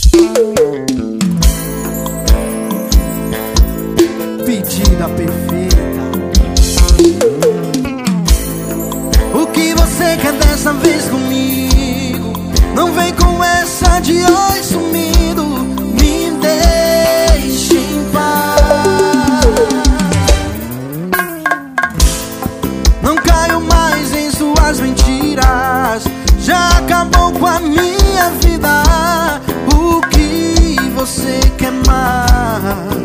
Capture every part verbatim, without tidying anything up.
Pedida perfeita. O que você quer dessa vez comigo? Não vem com essa de oi sumido. Me deixe em paz. Não caio mais em suas mentiras. Já acabou com a minha vida. O que você quer mais?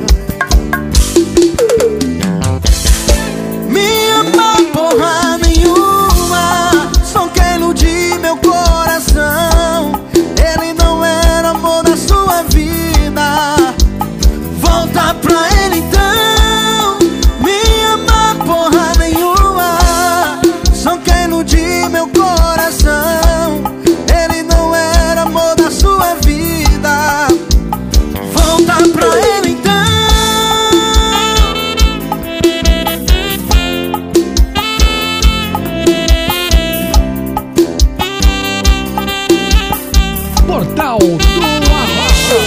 Me ama porra nenhuma. Só quer iludir meu coração. Ele não era amor da sua vida. Volta pra ele então. Me ama porra nenhuma. Só quer iludir meu coração. Ele não era amor da sua vida. Volta pra ele então. Portal do Arrocha.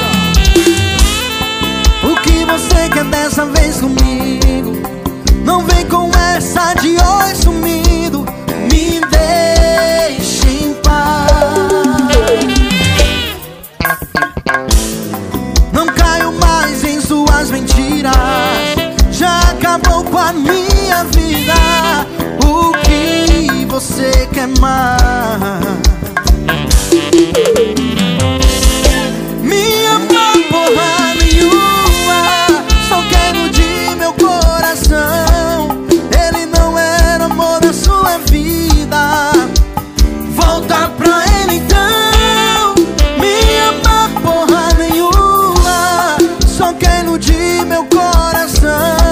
O que você quer dessa vez comigo? Não vem com essa de oi sumido. Me deixe em paz. Não caio mais em suas mentiras. Já acabou com a minha vida. O que você quer mais? Me ama porra nenhuma. Só quero de meu coração. Ele não era amor da sua vida. Volta pra ele então. Me ama porra nenhuma. Só quero de meu coração.